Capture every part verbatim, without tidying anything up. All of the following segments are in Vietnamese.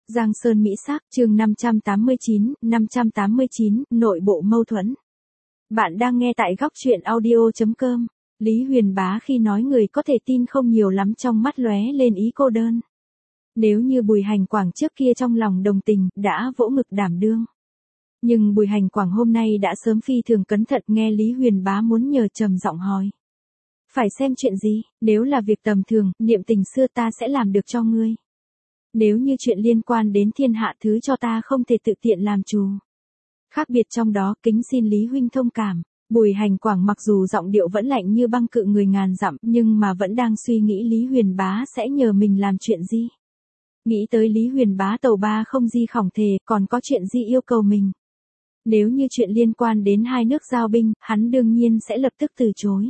Giang Sơn Mỹ Sắc, chương năm trăm tám mươi chín, năm trăm tám mươi chín, nội bộ mâu thuẫn. Bạn đang nghe tại góc truyện audio chấm com. Lý Huyền Bá khi nói người có thể tin không nhiều lắm, trong mắt lóe lên ý cô đơn. Nếu như Bùi Hành Quảng trước kia trong lòng đồng tình, đã vỗ ngực đảm đương. Nhưng Bùi Hành Quảng hôm nay đã sớm phi thường cẩn thận, nghe Lý Huyền Bá muốn nhờ trầm giọng hỏi. Phải xem chuyện gì, nếu là việc tầm thường, niệm tình xưa ta sẽ làm được cho ngươi. Nếu như chuyện liên quan đến thiên hạ thứ cho ta không thể tự tiện làm chủ. Khác biệt trong đó, kính xin Lý huynh thông cảm. Bùi Hành Quảng mặc dù giọng điệu vẫn lạnh như băng cự người ngàn dặm, nhưng mà vẫn đang suy nghĩ Lý Huyền Bá sẽ nhờ mình làm chuyện gì. Nghĩ tới Lý Huyền Bá tàu ba không di khỏng thề, còn có chuyện gì yêu cầu mình. Nếu như chuyện liên quan đến hai nước giao binh, hắn đương nhiên sẽ lập tức từ chối.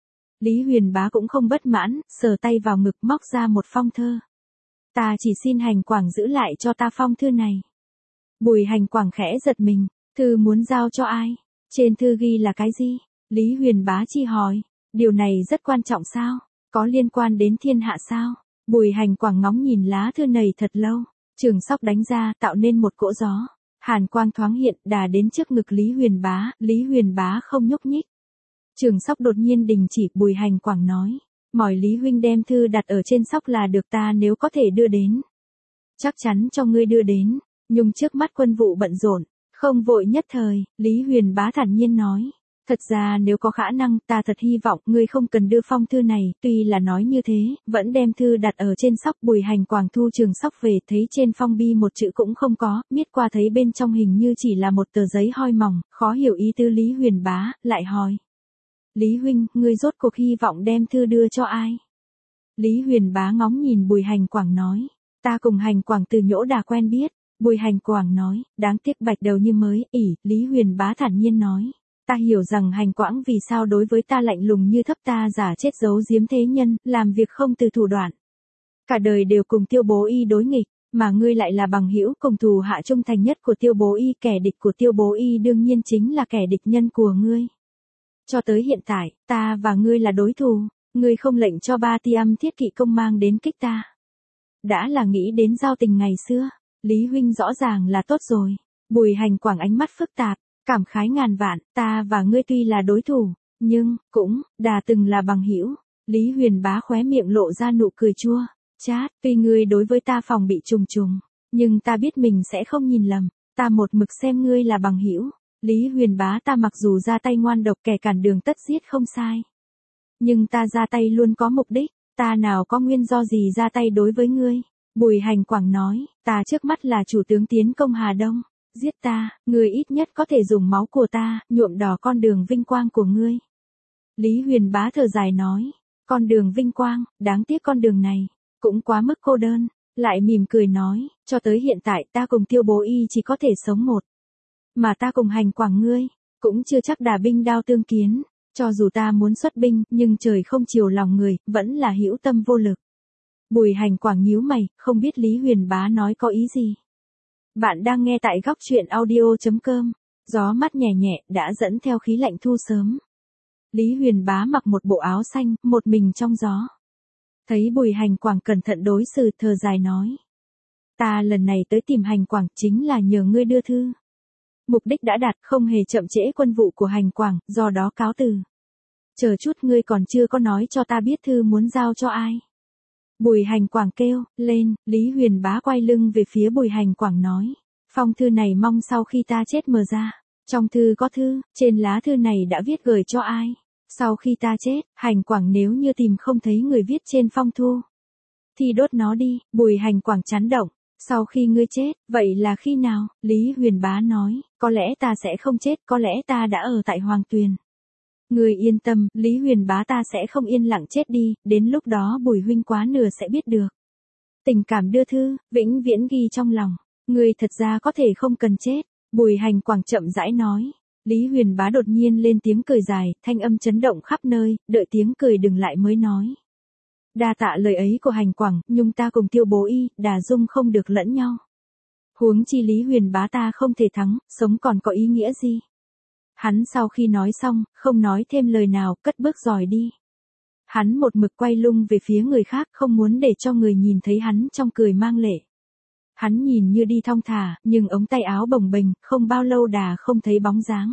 Lý Huyền Bá cũng không bất mãn, sờ tay vào ngực móc ra một phong thơ. Ta chỉ xin Hành Quảng giữ lại cho ta phong thư này. Bùi Hành Quảng khẽ giật mình, thư muốn giao cho ai? Trên thư ghi là cái gì? Lý Huyền Bá chi hỏi, điều này rất quan trọng sao? Có liên quan đến thiên hạ sao? Bùi Hành Quảng ngóng nhìn lá thư này thật lâu, trường sóc đánh ra tạo nên một cỗ gió. Hàn quang thoáng hiện đà đến trước ngực Lý Huyền Bá, Lý Huyền Bá không nhúc nhích. Trường sóc đột nhiên đình chỉ, Bùi Hành Quảng nói. Mỏi Lý huynh đem thư đặt ở trên sóc là được, ta nếu có thể đưa đến. Chắc chắn cho ngươi đưa đến, nhưng trước mắt quân vụ bận rộn, không vội nhất thời, Lý Huyền Bá thản nhiên nói. Thật ra nếu có khả năng, ta thật hy vọng ngươi không cần đưa phong thư này, tuy là nói như thế, vẫn đem thư đặt ở trên sóc. Bùi Hành Quảng thu trường sóc về, thấy trên phong bi một chữ cũng không có, miết qua thấy bên trong hình như chỉ là một tờ giấy hoi mỏng, khó hiểu ý tứ Lý Huyền Bá, lại hỏi. Lý huynh, ngươi rốt cuộc hy vọng đem thư đưa cho ai? Lý Huyền Bá ngóng nhìn Bùi Hành Quảng nói. Ta cùng Hành Quảng từ nhỗ đà quen biết. Bùi Hành Quảng nói, đáng tiếc bạch đầu như mới, ỉ, Lý Huyền Bá thản nhiên nói. Ta hiểu rằng Hành Quảng vì sao đối với ta lạnh lùng như thấp, ta giả chết giấu giếm thế nhân, làm việc không từ thủ đoạn. Cả đời đều cùng Tiêu Bố Y đối nghịch, mà ngươi lại là bằng hữu cùng thù hạ trung thành nhất của Tiêu Bố Y, kẻ địch của Tiêu Bố Y đương nhiên chính là kẻ địch nhân của ngươi. Cho tới hiện tại, ta và ngươi là đối thù, ngươi không lệnh cho ba ti âm thiết kỵ công mang đến kích ta. Đã là nghĩ đến giao tình ngày xưa, Lý huynh rõ ràng là tốt rồi. Bùi Hành Quảng ánh mắt phức tạp, cảm khái ngàn vạn, ta và ngươi tuy là đối thủ, nhưng, cũng, đà từng là bằng hữu. Lý Huyền Bá khóe miệng lộ ra nụ cười chua, chát, tuy ngươi đối với ta phòng bị trùng trùng, nhưng ta biết mình sẽ không nhìn lầm, ta một mực xem ngươi là bằng hữu. Lý Huyền Bá, ta mặc dù ra tay ngoan độc, kẻ cản đường tất giết không sai. Nhưng ta ra tay luôn có mục đích, ta nào có nguyên do gì ra tay đối với ngươi. Bùi Hành Quảng nói, ta trước mắt là chủ tướng tiến công Hà Đông. Giết ta, ngươi ít nhất có thể dùng máu của ta, nhuộm đỏ con đường vinh quang của ngươi. Lý Huyền Bá thở dài nói, con đường vinh quang, đáng tiếc con đường này, cũng quá mức cô đơn. Lại mỉm cười nói, cho tới hiện tại ta cùng Tiêu Bố Y chỉ có thể sống một. Mà ta cùng Hành Quảng ngươi, cũng chưa chắc đả binh đao tương kiến, cho dù ta muốn xuất binh, nhưng trời không chiều lòng người, vẫn là hữu tâm vô lực. Bùi Hành Quảng nhíu mày, không biết Lý Huyền Bá nói có ý gì. Bạn đang nghe tại góc truyện audio chấm com, gió mát nhẹ nhẹ, đã dẫn theo khí lạnh thu sớm. Lý Huyền Bá mặc một bộ áo xanh, một mình trong gió. Thấy Bùi Hành Quảng cẩn thận đối xử, thở dài nói. Ta lần này tới tìm Hành Quảng chính là nhờ ngươi đưa thư. Mục đích đã đạt, không hề chậm trễ quân vụ của Hành Quảng, do đó cáo từ. Chờ chút, ngươi còn chưa có nói cho ta biết thư muốn giao cho ai. Bùi Hành Quảng kêu lên, Lý Huyền Bá quay lưng về phía Bùi Hành Quảng nói. Phong thư này mong sau khi ta chết mở ra. Trong thư có thư, trên lá thư này đã viết gửi cho ai. Sau khi ta chết, Hành Quảng nếu như tìm không thấy người viết trên phong thư, thì đốt nó đi. Bùi Hành Quảng chấn động. Sau khi ngươi chết, vậy là khi nào? Lý Huyền Bá nói, có lẽ ta sẽ không chết, có lẽ ta đã ở tại Hoàng Tuyền. Ngươi yên tâm, Lý Huyền Bá, ta sẽ không yên lặng chết đi, đến lúc đó Bùi huynh quá nửa sẽ biết được. Tình cảm đưa thư, vĩnh viễn ghi trong lòng, ngươi thật ra có thể không cần chết. Bùi Hành Quảng chậm rãi nói. Lý Huyền Bá đột nhiên lên tiếng cười dài, thanh âm chấn động khắp nơi, đợi tiếng cười đừng lại mới nói. Đa tạ lời ấy của Hành Quảng, nhưng ta cùng Tiêu Bố Y, đà dung không được lẫn nhau. Huống chi Lý Huyền Bá ta không thể thắng, sống còn có ý nghĩa gì? Hắn sau khi nói xong, không nói thêm lời nào, cất bước rời đi. Hắn một mực quay lưng về phía người khác, không muốn để cho người nhìn thấy hắn trong cười mang lệ. Hắn nhìn như đi thong thả, nhưng ống tay áo bồng bềnh, không bao lâu đã không thấy bóng dáng.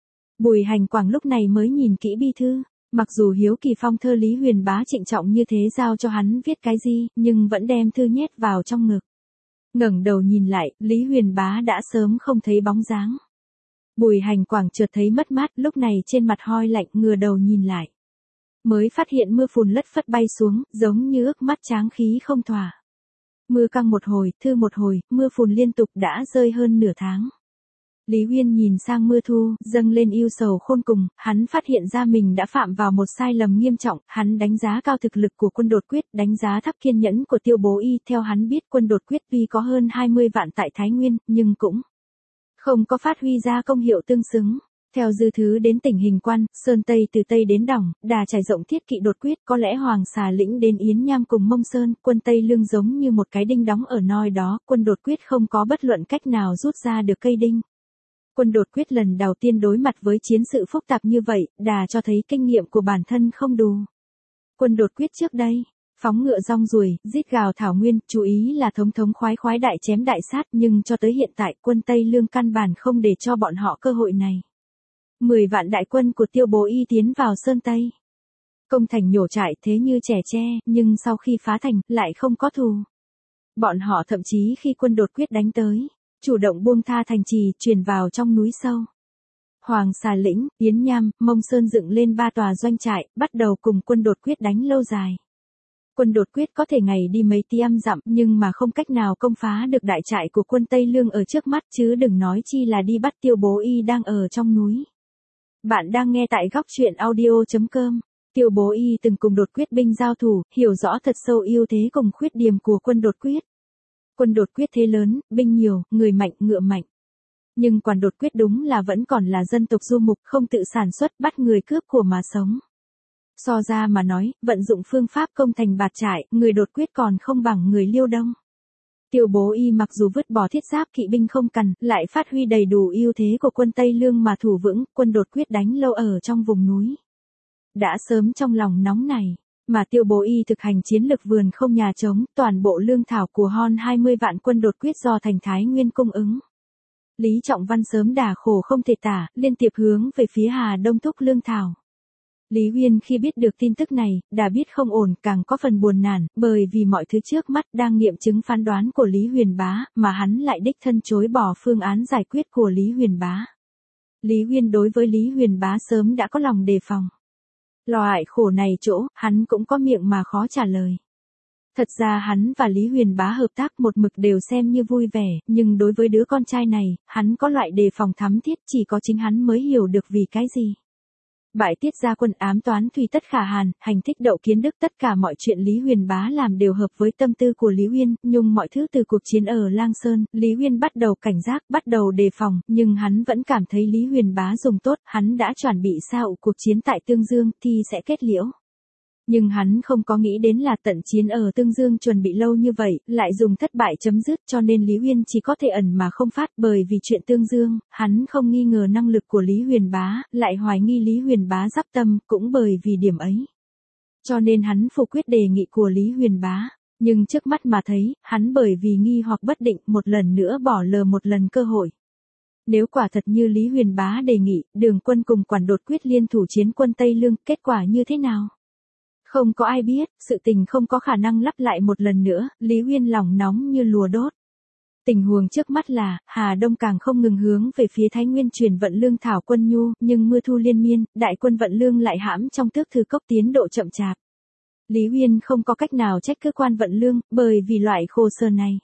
Bùi Hành Quảng lúc này mới nhìn kỹ bi thư, mặc dù hiếu kỳ phong thơ Lý Huyền Bá trịnh trọng như thế giao cho hắn viết cái gì, nhưng vẫn đem thư nhét vào trong ngực. Ngẩng đầu nhìn lại, Lý Huyền Bá đã sớm không thấy bóng dáng. Bùi Hành Quảng chợt thấy mất mát, lúc này trên mặt hoi lạnh, ngửa đầu nhìn lại. Mới phát hiện mưa phùn lất phất bay xuống, giống như ước mắt tráng khí không thỏa. Mưa căng một hồi, thư một hồi, mưa phùn liên tục đã rơi hơn nửa tháng. Lý Huyên nhìn sang mưa thu, dâng lên ưu sầu khôn cùng, hắn phát hiện ra mình đã phạm vào một sai lầm nghiêm trọng, hắn đánh giá cao thực lực của quân đột quyết, đánh giá thấp kiên nhẫn của Tiêu Bố Y, theo hắn biết quân đột quyết tuy có hơn hai mươi vạn tại Thái Nguyên, nhưng cũng không có phát huy ra công hiệu tương xứng. Theo dư thứ đến tỉnh Hình Quan, Sơn Tây từ Tây đến Đỏng, đà trải rộng thiết kỵ đột quyết, có lẽ Hoàng Xà Lĩnh đến Yến Nham cùng Mông Sơn, quân Tây Lương giống như một cái đinh đóng ở noi đó, quân đột quyết không có bất luận cách nào rút ra được cây đinh. Quân đột quyết lần đầu tiên đối mặt với chiến sự phức tạp như vậy, đà cho thấy kinh nghiệm của bản thân không đủ. Quân đột quyết trước đây, phóng ngựa rong ruổi, giết gào thảo nguyên, chú ý là thống thống khoái khoái đại chém đại sát, nhưng cho tới hiện tại quân Tây Lương căn bản không để cho bọn họ cơ hội này. Mười vạn đại quân của Tiêu Bố Y tiến vào Sơn Tây. Công thành nhổ trại thế như trẻ tre, nhưng sau khi phá thành, lại không có thù. Bọn họ thậm chí khi quân đột quyết đánh tới, chủ động buông tha thành trì, truyền vào trong núi sâu. Hoàng Xà Lĩnh, Yến Nham, Mông Sơn dựng lên ba tòa doanh trại, bắt đầu cùng quân đột quyết đánh lâu dài. Quân đột quyết có thể ngày đi mấy tiêm dặm, nhưng mà không cách nào công phá được đại trại của quân Tây Lương ở trước mắt, chứ đừng nói chi là đi bắt Tiêu Bố Y đang ở trong núi. Bạn đang nghe tại góc truyện audio chấm com. Tiêu Bố Y từng cùng đột quyết binh giao thủ, hiểu rõ thật sâu ưu thế cùng khuyết điểm của quân đột quyết. Quân đột quyết thế lớn, binh nhiều, người mạnh, ngựa mạnh. Nhưng quản đột quyết đúng là vẫn còn là dân tộc du mục, không tự sản xuất, bắt người cướp của mà sống. So ra mà nói, vận dụng phương pháp công thành bạt trại, người đột quyết còn không bằng người Liêu Đông. Tiêu Bố Y mặc dù vứt bỏ thiết giáp kỵ binh không cần, lại phát huy đầy đủ ưu thế của quân Tây Lương mà thủ vững, quân đột quyết đánh lâu ở trong vùng núi. Đã sớm trong lòng nóng này, mà Tiêu Bố Y thực hành chiến lược vườn không nhà trống, toàn bộ lương thảo của hơn hai mươi vạn quân đột quyết do thành Thái Nguyên cung ứng. Lý Trọng Văn sớm đả khổ không thể tả, liên tiếp hướng về phía Hà Đông thúc lương thảo. Lý Huyên khi biết được tin tức này, đã biết không ổn, càng có phần buồn nản, bởi vì mọi thứ trước mắt đang nghiệm chứng phán đoán của Lý Huyền Bá, mà hắn lại đích thân chối bỏ phương án giải quyết của Lý Huyền Bá. Lý Huyên đối với Lý Huyền Bá sớm đã có lòng đề phòng. Lo hại khổ này chỗ, hắn cũng có miệng mà khó trả lời. Thật ra hắn và Lý Huyền Bá hợp tác một mực đều xem như vui vẻ, nhưng đối với đứa con trai này, hắn có loại đề phòng thắm thiết, chỉ có chính hắn mới hiểu được vì cái gì. Bại tiết ra quân, ám toán Thùy Tất Khả Hàn, hành thích Đậu Kiến Đức, tất cả mọi chuyện Lý Huyền Bá làm đều hợp với tâm tư của Lý Huyên, nhưng mọi thứ từ cuộc chiến ở Lang Sơn, Lý Huyên bắt đầu cảnh giác, bắt đầu đề phòng, nhưng hắn vẫn cảm thấy Lý Huyền Bá dùng tốt, hắn đã chuẩn bị sao cuộc chiến tại Tương Dương thì sẽ kết liễu. Nhưng hắn không có nghĩ đến là tận chiến ở Tương Dương chuẩn bị lâu như vậy, lại dùng thất bại chấm dứt, cho nên Lý Huyên chỉ có thể ẩn mà không phát, bởi vì chuyện Tương Dương, hắn không nghi ngờ năng lực của Lý Huyền Bá, lại hoài nghi Lý Huyền Bá giáp tâm, cũng bởi vì điểm ấy. Cho nên hắn phủ quyết đề nghị của Lý Huyền Bá, nhưng trước mắt mà thấy, hắn bởi vì nghi hoặc bất định một lần nữa bỏ lờ một lần cơ hội. Nếu quả thật như Lý Huyền Bá đề nghị, Đường Quân cùng Quản Đột quyết liên thủ chiến quân Tây Lương, kết quả như thế nào? Không có ai biết, sự tình không có khả năng lặp lại một lần nữa, Lý Huyên lòng nóng như lùa đốt. Tình huống trước mắt là, Hà Đông càng không ngừng hướng về phía Thái Nguyên truyền vận lương thảo quân nhu, nhưng mưa thu liên miên, đại quân vận lương lại hãm trong Tước Thư Cốc tiến độ chậm chạp. Lý Huyên không có cách nào trách cơ quan vận lương, bởi vì loại khổ sở này.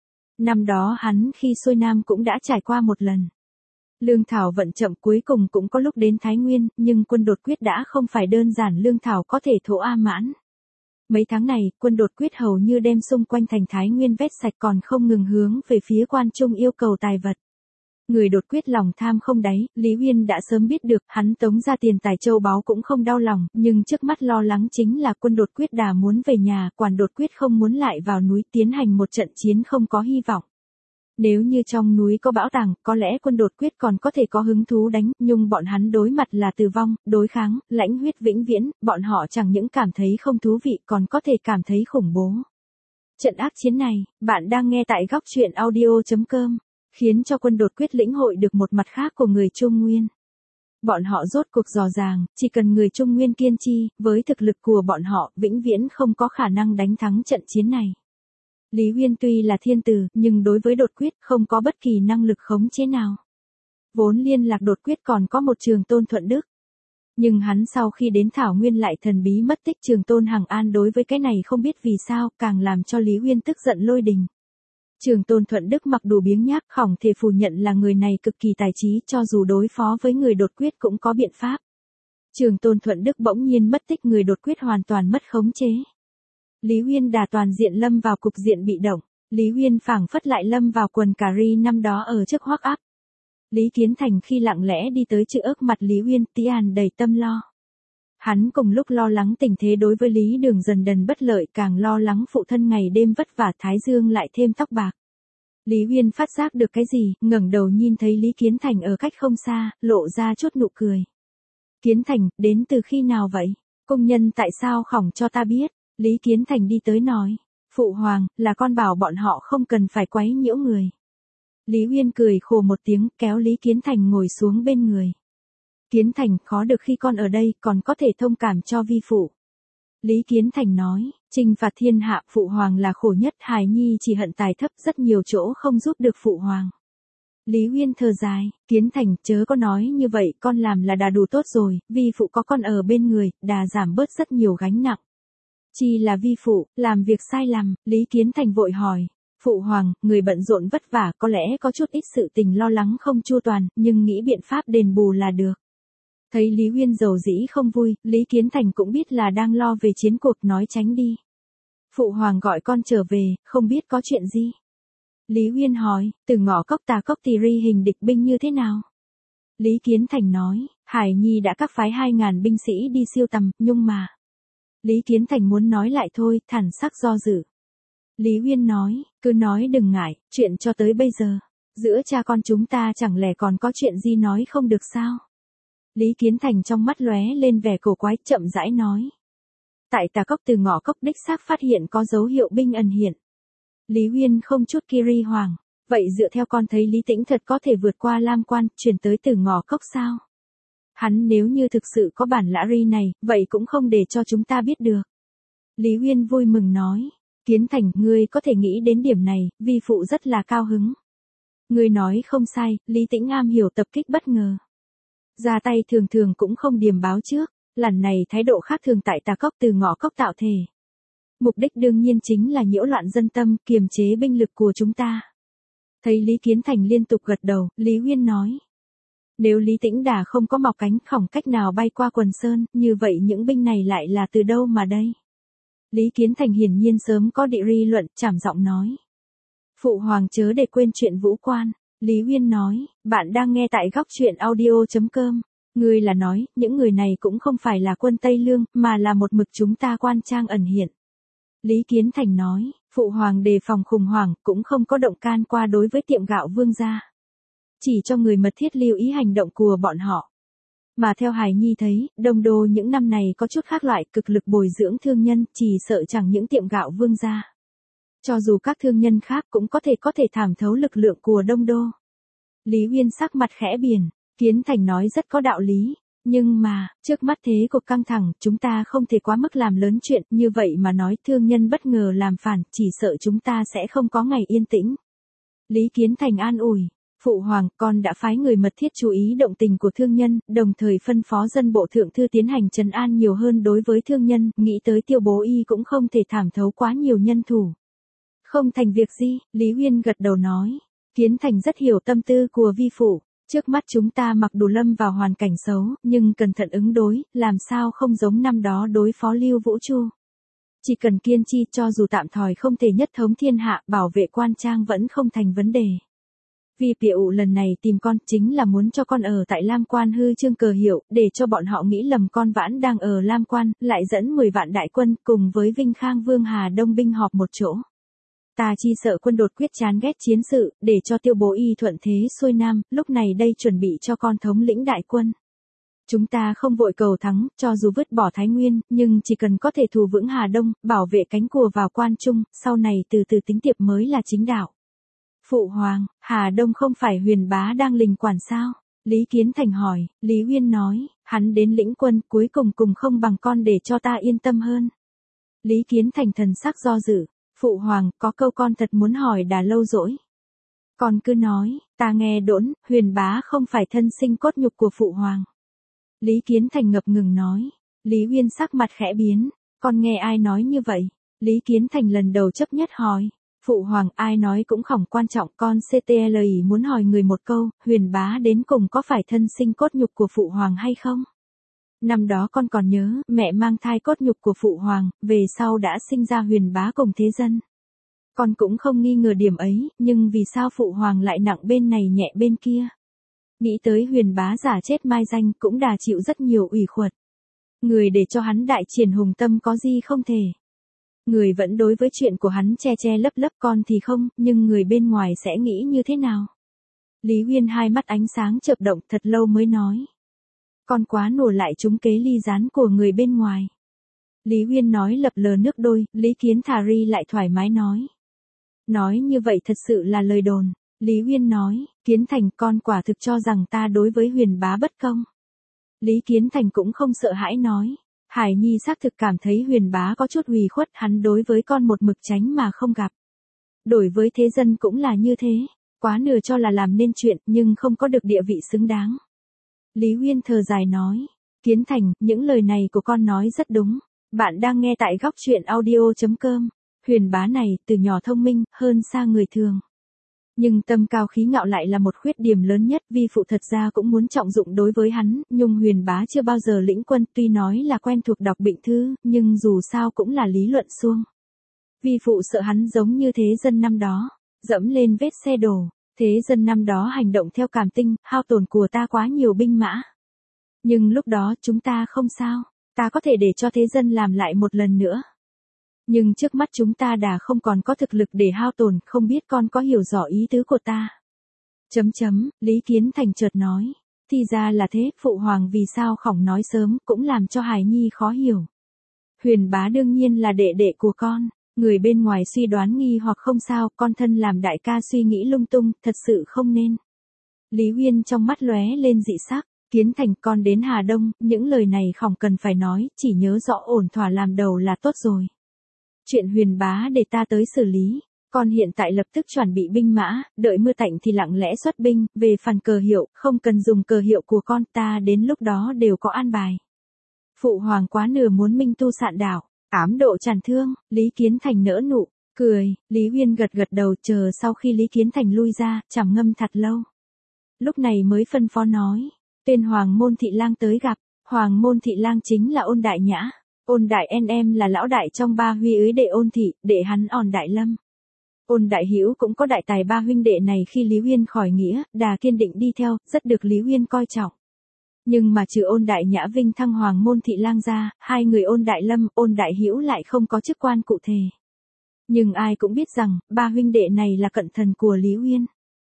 Năm đó hắn khi xuôi Nam cũng đã trải qua một lần. Lương thảo vận chậm cuối cùng cũng có lúc đến Thái Nguyên, nhưng quân đột quyết đã không phải đơn giản lương thảo có thể thổ a mãn. Mấy tháng này, quân đột quyết hầu như đem xung quanh thành Thái Nguyên vét sạch, còn không ngừng hướng về phía quan trung yêu cầu tài vật. Người đột quyết lòng tham không đáy, Lý Huyên đã sớm biết được, hắn tống ra tiền tài châu báu cũng không đau lòng, nhưng trước mắt lo lắng chính là quân đột quyết đã muốn về nhà, Quản Đột quyết không muốn lại vào núi tiến hành một trận chiến không có hy vọng. Nếu như trong núi có bảo tàng, có lẽ quân đột quyết còn có thể có hứng thú đánh, nhưng bọn hắn đối mặt là tử vong, đối kháng, lãnh huyết vĩnh viễn, bọn họ chẳng những cảm thấy không thú vị còn có thể cảm thấy khủng bố. Trận ác chiến này, bạn đang nghe tại góc truyện audio.com, khiến cho quân đột quyết lĩnh hội được một mặt khác của người Trung Nguyên. Bọn họ rốt cuộc dò dàng, chỉ cần người Trung Nguyên kiên trì, với thực lực của bọn họ, vĩnh viễn không có khả năng đánh thắng trận chiến này. Lý Huyên tuy là thiên tử, nhưng đối với đột quyết không có bất kỳ năng lực khống chế nào. Vốn liên lạc đột quyết còn có một Trường Tôn Thuận Đức. Nhưng hắn sau khi đến Thảo Nguyên lại thần bí mất tích. Trường Tôn Hằng An đối với cái này không biết vì sao, càng làm cho Lý Huyên tức giận lôi đình. Trường Tôn Thuận Đức mặc đủ biếng nhác, không thể phủ nhận là người này cực kỳ tài trí, cho dù đối phó với người đột quyết cũng có biện pháp. Trường Tôn Thuận Đức bỗng nhiên mất tích, người đột quyết hoàn toàn mất khống chế. Lý Huyên đà toàn diện lâm vào cục diện bị động. Lý Huyên phảng phất lại lâm vào quần cà ri năm đó ở trước Hoắc Áp. Lý Kiến Thành khi lặng lẽ đi tới chữ ức mặt Lý Huyên, tí àn đầy tâm lo. Hắn cùng lúc lo lắng tình thế đối với Lý Đường dần dần bất lợi, càng lo lắng phụ thân ngày đêm vất vả, thái dương lại thêm tóc bạc. Lý Huyên phát giác được cái gì, ngẩng đầu nhìn thấy Lý Kiến Thành ở cách không xa, lộ ra chút nụ cười. Kiến Thành, đến từ khi nào vậy? Công nhân tại sao khổng cho ta biết? Lý Kiến Thành đi tới nói. Phụ hoàng, là con bảo bọn họ không cần phải quấy nhiễu người. Lý Huyên cười khổ một tiếng, kéo Lý Kiến Thành ngồi xuống bên người. Kiến Thành, khó được khi con ở đây, còn có thể thông cảm cho vi phụ. Lý Kiến Thành nói, trừng phạt thiên hạ, phụ hoàng là khổ nhất, hài nhi chỉ hận tài thấp, rất nhiều chỗ không giúp được phụ hoàng. Lý Huyên thở dài, Kiến Thành, chớ có nói như vậy, con làm là đã đủ tốt rồi, vi phụ có con ở bên người, đã giảm bớt rất nhiều gánh nặng. Chỉ là vi phụ, làm việc sai lầm. Lý Kiến Thành vội hỏi. Phụ hoàng, người bận rộn vất vả, có lẽ có chút ít sự tình lo lắng không chu toàn, nhưng nghĩ biện pháp đền bù là được. Thấy Lý Huyên dầu dĩ không vui, Lý Kiến Thành cũng biết là đang lo về chiến cuộc, nói tránh đi. Phụ hoàng gọi con trở về, không biết có chuyện gì. Lý Huyên hỏi, từ Ngõ Cốc Tà Cốc Tỳ Ri hình địch binh như thế nào? Lý Kiến Thành nói, Hải Nhi đã các phái hai ngàn binh sĩ đi siêu tầm, nhưng mà... Lý Kiến Thành muốn nói lại thôi, thản sắc do dự. Lý Huyên nói, cứ nói đừng ngại, chuyện cho tới bây giờ. Giữa cha con chúng ta chẳng lẽ còn có chuyện gì nói không được sao? Lý Kiến Thành trong mắt lóe lên vẻ cổ quái, chậm rãi nói. Tại Tà Cốc từ Ngõ Cốc đích xác phát hiện có dấu hiệu binh ẩn hiện. Lý Huyên không chút kiri hoàng. Vậy dựa theo con thấy Lý Tĩnh thật có thể vượt qua Lam Quan, chuyển tới từ Ngõ Cốc sao? Hắn nếu như thực sự có bản lã ri này, vậy cũng không để cho chúng ta biết được. Lý Huyên vui mừng nói. Kiến Thành, ngươi có thể nghĩ đến điểm này, vi phụ rất là cao hứng. Ngươi nói không sai, Lý Tĩnh am hiểu tập kích bất ngờ. Ra tay thường thường cũng không điềm báo trước, lần này thái độ khác thường tại Tà Cốc từ Ngõ Cốc tạo thể. Mục đích đương nhiên chính là nhiễu loạn dân tâm, kiềm chế binh lực của chúng ta. Thấy Lý Kiến Thành liên tục gật đầu, Lý Huyên nói. Nếu Lý Tĩnh Đà không có mọc cánh, không cách nào bay qua quần sơn, như vậy những binh này lại là từ đâu mà đây? Lý Kiến Thành hiển nhiên sớm có địa ri luận, trảm giọng nói. Phụ hoàng chớ để quên chuyện vũ quan. Lý Huyên nói, bạn đang nghe tại góc truyện audio.com. Ngươi là nói, những người này cũng không phải là quân Tây Lương, mà là một mực chúng ta quan trang ẩn hiện. Lý Kiến Thành nói, phụ hoàng đề phòng khủng hoảng, cũng không có động can qua đối với tiệm gạo Vương gia. Chỉ cho người mật thiết lưu ý hành động của bọn họ. Mà theo Hải Nhi thấy, Đông Đô những năm này có chút khác loại, cực lực bồi dưỡng thương nhân, chỉ sợ chẳng những tiệm gạo Vương gia. Cho dù các thương nhân khác cũng có thể có thể thảm thấu lực lượng của Đông Đô. Lý Huyên sắc mặt khẽ biển, Kiến Thành nói rất có đạo lý. Nhưng mà, trước mắt thế cục căng thẳng, chúng ta không thể quá mức làm lớn chuyện, như vậy mà nói thương nhân bất ngờ làm phản, chỉ sợ chúng ta sẽ không có ngày yên tĩnh. Lý Kiến Thành an ủi. Phụ hoàng, con đã phái người mật thiết chú ý động tình của thương nhân, đồng thời phân phó dân bộ thượng thư tiến hành trấn an nhiều hơn đối với thương nhân, nghĩ tới Tiêu Bố Y cũng không thể thảm thấu quá nhiều nhân thủ. Không thành việc gì, Lý Huyên gật đầu nói. Kiến Thành rất hiểu tâm tư của vi phụ. Trước mắt chúng ta mặc dù lâm vào hoàn cảnh xấu, nhưng cẩn thận ứng đối, làm sao không giống năm đó đối phó Lưu Vũ Chu. Chỉ cần kiên trì, cho dù tạm thời không thể nhất thống thiên hạ, bảo vệ quan trang vẫn không thành vấn đề. Vì Piệu lần này tìm con chính là muốn cho con ở tại Lam Quan hư trương cờ hiệu, để cho bọn họ nghĩ lầm con Vãn đang ở Lam Quan, lại dẫn mười vạn đại quân cùng với Vinh Khang Vương Hà Đông binh họp một chỗ. Ta chi sợ quân đột quyết chán ghét chiến sự, để cho Tiêu Bố Y thuận thế xuôi nam, lúc này đây chuẩn bị cho con thống lĩnh đại quân. Chúng ta không vội cầu thắng, cho dù vứt bỏ Thái Nguyên, nhưng chỉ cần có thể thủ vững Hà Đông, bảo vệ cánh cùa vào Quan Trung, sau này từ từ tính tiệp mới là chính đạo. Phụ hoàng, Hà Đông không phải Huyền Bá đang lình quản sao? Lý Kiến Thành hỏi, Lý Uyên nói, hắn đến lĩnh quân cuối cùng cùng không bằng con để cho ta yên tâm hơn. Lý Kiến Thành thần sắc do dự, phụ hoàng, có câu con thật muốn hỏi đã lâu rồi. Con cứ nói, ta nghe đỗn, Huyền Bá không phải thân sinh cốt nhục của phụ hoàng. Lý Kiến Thành ngập ngừng nói, Lý Uyên sắc mặt khẽ biến, con nghe ai nói như vậy? Lý Kiến Thành lần đầu chấp nhất hỏi, phụ hoàng ai nói cũng không quan trọng, con xê tê lờ ý muốn hỏi người một câu, Huyền Bá đến cùng có phải thân sinh cốt nhục của phụ hoàng hay không? Năm đó con còn nhớ, mẹ mang thai cốt nhục của phụ hoàng, về sau đã sinh ra Huyền Bá cùng thế dân. Con cũng không nghi ngờ điểm ấy, nhưng vì sao phụ hoàng lại nặng bên này nhẹ bên kia? Nghĩ tới Huyền Bá giả chết mai danh cũng đà chịu rất nhiều ủy khuất. Người để cho hắn đại triển hùng tâm có gì không thể. Người vẫn đối với chuyện của hắn che che lấp lấp, con thì không, nhưng người bên ngoài sẽ nghĩ như thế nào? Lý Uyên hai mắt ánh sáng chợp động thật lâu mới nói. Con quá nổ lại trúng kế ly gián của người bên ngoài. Lý Uyên nói lập lờ nước đôi, Lý Kiến Thà ri lại thoải mái nói. Nói như vậy thật sự là lời đồn. Lý Uyên nói, Kiến Thành con quả thực cho rằng ta đối với Huyền Bá bất công. Lý Kiến Thành cũng không sợ hãi nói. Hải Nhi xác thực cảm thấy Huyền Bá có chút ủy khuất, hắn đối với con một mực tránh mà không gặp. Đối với thế dân cũng là như thế, quá nửa cho là làm nên chuyện nhưng không có được địa vị xứng đáng. Lý Uyên thở dài nói, Kiến Thành, những lời này của con nói rất đúng. Bạn đang nghe tại góc truyện audio chấm com. Huyền Bá này từ nhỏ thông minh, hơn xa người thường. Nhưng tâm cao khí ngạo lại là một khuyết điểm lớn nhất, vi phụ thật ra cũng muốn trọng dụng đối với hắn, nhưng Huyền Bá chưa bao giờ lĩnh quân, tuy nói là quen thuộc đọc bệnh thư, nhưng dù sao cũng là lý luận suông. Vi phụ sợ hắn giống như thế dân năm đó, dẫm lên vết xe đổ, thế dân năm đó hành động theo cảm tinh, hao tổn của ta quá nhiều binh mã. Nhưng lúc đó chúng ta không sao, ta có thể để cho thế dân làm lại một lần nữa. Nhưng trước mắt chúng ta đã không còn có thực lực để hao tổn, không biết con có hiểu rõ ý tứ của ta. Chấm chấm, Lý Kiến Thành chợt nói, thì ra là thế, phụ hoàng vì sao khổng nói sớm, cũng làm cho Hải Nhi khó hiểu. Huyền Bá đương nhiên là đệ đệ của con, người bên ngoài suy đoán nghi hoặc không sao, con thân làm đại ca suy nghĩ lung tung, thật sự không nên. Lý Uyên trong mắt lóe lên dị sắc, Kiến Thành con đến Hà Đông, những lời này khổng cần phải nói, chỉ nhớ rõ ổn thỏa làm đầu là tốt rồi. Chuyện Huyền Bá để ta tới xử lý, con hiện tại lập tức chuẩn bị binh mã, đợi mưa tạnh thì lặng lẽ xuất binh, về phần cờ hiệu, không cần dùng cờ hiệu của con, ta đến lúc đó đều có an bài. Phụ hoàng quá nửa muốn minh tu sạn đảo, ám độ tràn thương, Lý Kiến Thành nỡ nụ, cười, Lý Uyên gật gật đầu chờ sau khi Lý Kiến Thành lui ra, trầm ngâm thật lâu. Lúc này mới phân phó nói, tên Hoàng Môn Thị Lang tới gặp, Hoàng Môn Thị Lang chính là Ôn Đại Nhã. Ôn Đại en em là lão đại trong ba huy ới đệ Ôn Thị, đệ hắn Ôn Đại Lâm. Ôn Đại Hữu cũng có đại tài ba huynh đệ này khi Lý Uyên khỏi nghĩa, đà kiên định đi theo, rất được Lý Uyên coi trọng. Nhưng mà trừ Ôn Đại Nhã vinh thăng Hoàng Môn Thị Lang ra, hai người Ôn Đại Lâm, Ôn Đại Hữu lại không có chức quan cụ thể. Nhưng ai cũng biết rằng, ba huynh đệ này là cận thần của Lý Uyên.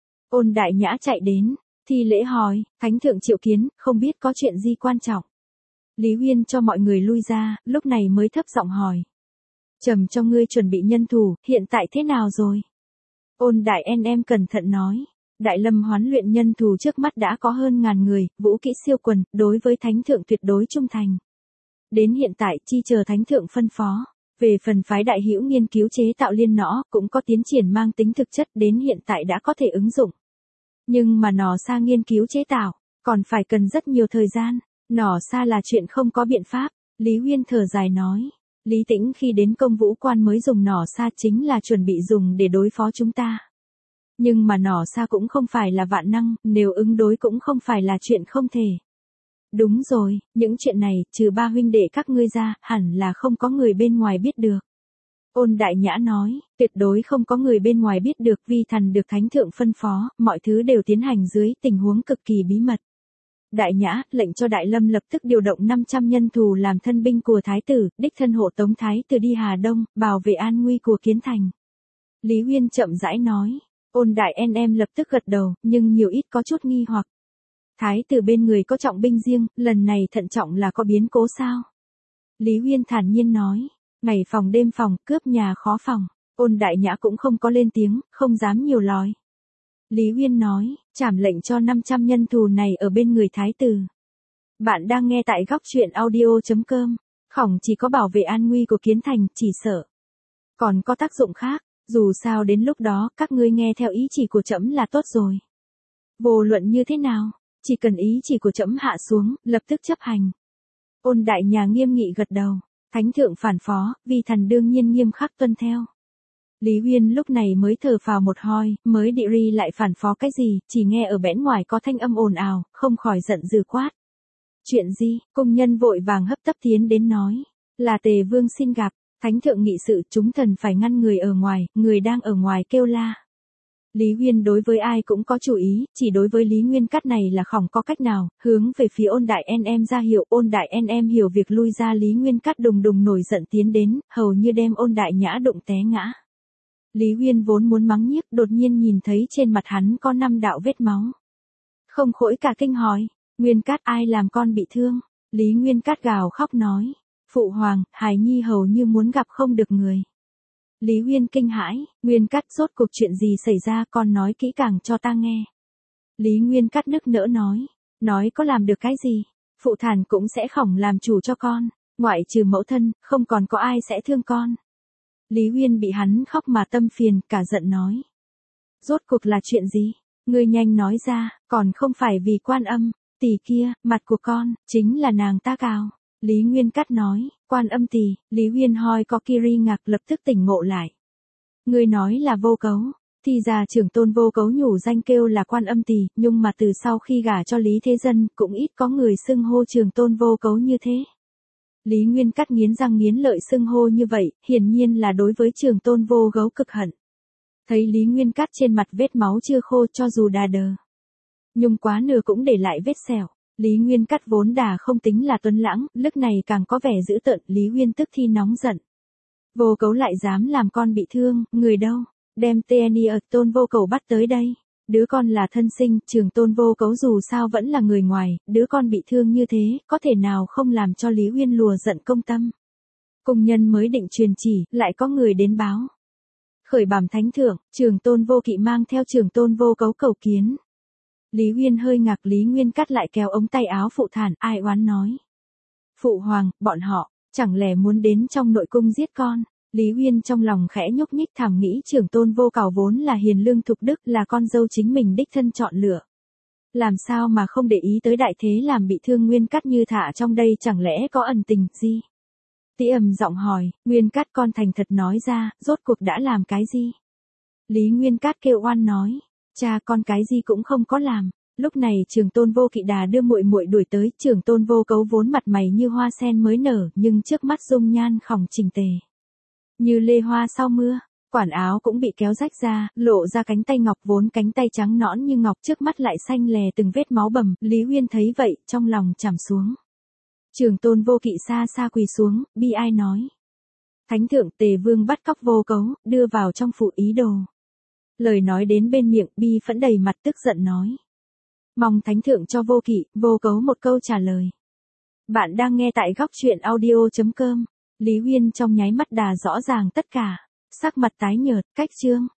Ôn Đại Nhã chạy đến, thi lễ hỏi, thánh thượng triệu kiến, không biết có chuyện gì quan trọng. Lý Uyên cho mọi người lui ra, lúc này mới thấp giọng hỏi. Trầm cho ngươi chuẩn bị nhân thủ, hiện tại thế nào rồi? Ôn Đại en em cẩn thận nói. Đại Lâm huấn luyện nhân thủ trước mắt đã có hơn ngàn người, vũ kỹ siêu quần, đối với thánh thượng tuyệt đối trung thành. Đến hiện tại chi chờ thánh thượng phân phó. Về phần phái Đại Hữu nghiên cứu chế tạo liên nõ, cũng có tiến triển mang tính thực chất, đến hiện tại đã có thể ứng dụng. Nhưng mà nỏ xa nghiên cứu chế tạo, còn phải cần rất nhiều thời gian. Nỏ xa là chuyện không có biện pháp, Lý Uyên thở dài nói. Lý Tĩnh khi đến công vũ quan mới dùng nỏ xa chính là chuẩn bị dùng để đối phó chúng ta. Nhưng mà nỏ xa cũng không phải là vạn năng, nếu ứng đối cũng không phải là chuyện không thể. Đúng rồi, những chuyện này, trừ ba huynh đệ các ngươi ra, hẳn là không có người bên ngoài biết được. Ôn Đại Nhã nói, tuyệt đối không có người bên ngoài biết được, vì thần được thánh thượng phân phó, mọi thứ đều tiến hành dưới tình huống cực kỳ bí mật. Đại Nhã, lệnh cho Đại Lâm lập tức điều động năm trăm nhân thù làm thân binh của Thái tử, đích thân hộ tống Thái tử đi Hà Đông, bảo vệ an nguy của Kiến Thành. Lý Uyên chậm rãi nói, Ôn Đại en em lập tức gật đầu, nhưng nhiều ít có chút nghi hoặc. Thái tử bên người có trọng binh riêng, lần này thận trọng là có biến cố sao? Lý Uyên thản nhiên nói, ngày phòng đêm phòng, cướp nhà khó phòng. Ôn Đại Nhã cũng không có lên tiếng, không dám nhiều lòi. Lý Uyên nói, trảm lệnh cho năm trăm nhân thù này ở bên người thái tử. Bạn đang nghe tại góc truyện audio chấm com. Khổng chỉ có bảo vệ an nguy của Kiến Thành, chỉ sợ còn có tác dụng khác, dù sao đến lúc đó các ngươi nghe theo ý chỉ của trẫm là tốt rồi. Vô luận như thế nào, chỉ cần ý chỉ của trẫm hạ xuống, lập tức chấp hành. Ôn Đại Nhà nghiêm nghị gật đầu, thánh thượng phản phó, vi thần đương nhiên nghiêm khắc tuân theo. Lý Uyên lúc này mới thở phào một hơi, mới đị ri lại phản phó cái gì, chỉ nghe ở bẽn ngoài có thanh âm ồn ào, không khỏi giận dữ quát. Chuyện gì? Cung nhân vội vàng hấp tấp tiến đến nói, là Tề Vương xin gặp. Thánh thượng nghị sự, chúng thần phải ngăn người ở ngoài, người đang ở ngoài kêu la. Lý Uyên đối với ai cũng có chủ ý, chỉ đối với Lý Nguyên Cát này là không có cách nào, hướng về phía Ôn Đại En Em ra hiệu, Ôn Đại En Em hiểu việc lui ra, Lý Nguyên Cát đùng đùng nổi giận tiến đến, hầu như đem Ôn Đại Nhã đụng té ngã. Lý Uyên vốn muốn mắng nhiếc, đột nhiên nhìn thấy trên mặt hắn có năm đạo vết máu. Không khỏi cả kinh hỏi, Nguyên Cát ai làm con bị thương? Lý Nguyên Cát gào khóc nói, Phụ hoàng, hài nhi hầu như muốn gặp không được người. Lý Uyên kinh hãi, Nguyên Cát rốt cuộc chuyện gì xảy ra, con nói kỹ càng cho ta nghe. Lý Nguyên Cát nức nở nói, nói có làm được cái gì, phụ thản cũng sẽ khổng làm chủ cho con, ngoại trừ mẫu thân, không còn có ai sẽ thương con. Lý Uyên bị hắn khóc mà tâm phiền, cả giận nói. Rốt cuộc là chuyện gì, ngươi nhanh nói ra, còn không phải vì Quan Âm, tỷ kia, mặt của con, chính là nàng ta cào. Lý Nguyên Cát nói, Quan Âm tỷ, Lý Uyên hoi có kiri ngạc lập tức tỉnh ngộ lại. Ngươi nói là Vô Cấu, thì già trưởng tôn Vô Cấu nhủ danh kêu là Quan Âm tỷ, nhưng mà từ sau khi gả cho Lý Thế Dân, cũng ít có người xưng hô trưởng tôn Vô Cấu như thế. Lý Nguyên Cát nghiến răng nghiến lợi xưng hô như vậy, hiển nhiên là đối với trưởng tôn Vô Cấu cực hận. Thấy Lý Nguyên Cát trên mặt vết máu chưa khô, cho dù đà đờ, nhưng quá nửa cũng để lại vết sẹo. Lý Nguyên Cát vốn đà không tính là tuấn lãng, lúc này càng có vẻ dữ tợn, Lý Uyên tức thì nóng giận. Vô Cấu lại dám làm con bị thương, người đâu, đem Teni ở tôn Vô Cấu bắt tới đây. Đứa con là thân sinh, trưởng tôn Vô Cấu dù sao vẫn là người ngoài, đứa con bị thương như thế, có thể nào không làm cho Lý Uyên lùa giận công tâm. Cung nhân mới định truyền chỉ, lại có người đến báo. Khởi bẩm thánh thượng, trưởng tôn Vô Kỵ mang theo trưởng tôn Vô Cấu cầu kiến. Lý Uyên hơi ngạc, Lý Nguyên Cát lại kéo ống tay áo phụ thản, ai oán nói. Phụ hoàng, bọn họ, chẳng lẽ muốn đến trong nội cung giết con? Lý Uyên trong lòng khẽ nhúc nhích, thầm nghĩ trưởng tôn Vô Cấu vốn là hiền lương thục đức, là con dâu chính mình đích thân chọn lựa. Làm sao mà không để ý tới đại thế làm bị thương Nguyên Cát như thả trong đây, chẳng lẽ có ẩn tình gì? Tĩ ầm giọng hỏi, Nguyên Cát con thành thật nói ra, rốt cuộc đã làm cái gì? Lý Nguyên Cát kêu oan nói, cha con cái gì cũng không có làm. Lúc này trưởng tôn Vô Kỵ đà đưa muội muội đuổi tới, trưởng tôn Vô Cấu vốn mặt mày như hoa sen mới nở, nhưng trước mắt dung nhan khổng chỉnh tề, như lê hoa sau mưa. Quản áo cũng bị kéo rách ra, lộ ra cánh tay ngọc, vốn cánh tay trắng nõn như ngọc, trước mắt lại xanh lè từng vết máu bầm. Lý Uyên thấy vậy, trong lòng trầm xuống. Trưởng tôn Vô Kỵ xa xa quỳ xuống, bi ai nói, thánh thượng, Tề Vương bắt cóc Vô Cấu, đưa vào trong phủ ý đồ. Lời nói đến bên miệng, bi phẫn đầy mặt tức giận nói, mong thánh thượng cho Vô Kỵ, Vô Cấu một câu trả lời. Bạn đang nghe tại góc truyện audio chấm com. Lý Uyên trong nháy mắt đà rõ ràng tất cả, sắc mặt tái nhợt, cách trương.